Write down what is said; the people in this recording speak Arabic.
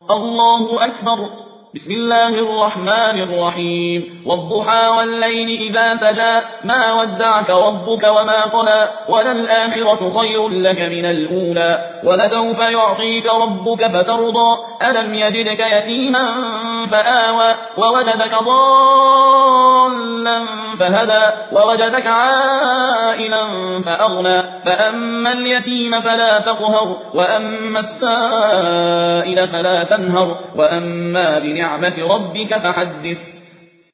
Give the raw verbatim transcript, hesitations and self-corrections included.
الله أكبر. بسم الله الرحمن الرحيم. والضحى والليل إذا سجى ما ودعك ربك وما قلى وللآخرة خير لك من الأولى ولسوف يعطيك ربك فترضى ألم يجدك يتيما فآوى ووجدك ضالا فهدى ووجدك عائلا فأغنى فأما اليتيم فلا تقهر وأما السائل فلا تنهر وأما بنعمة ربك فحدث.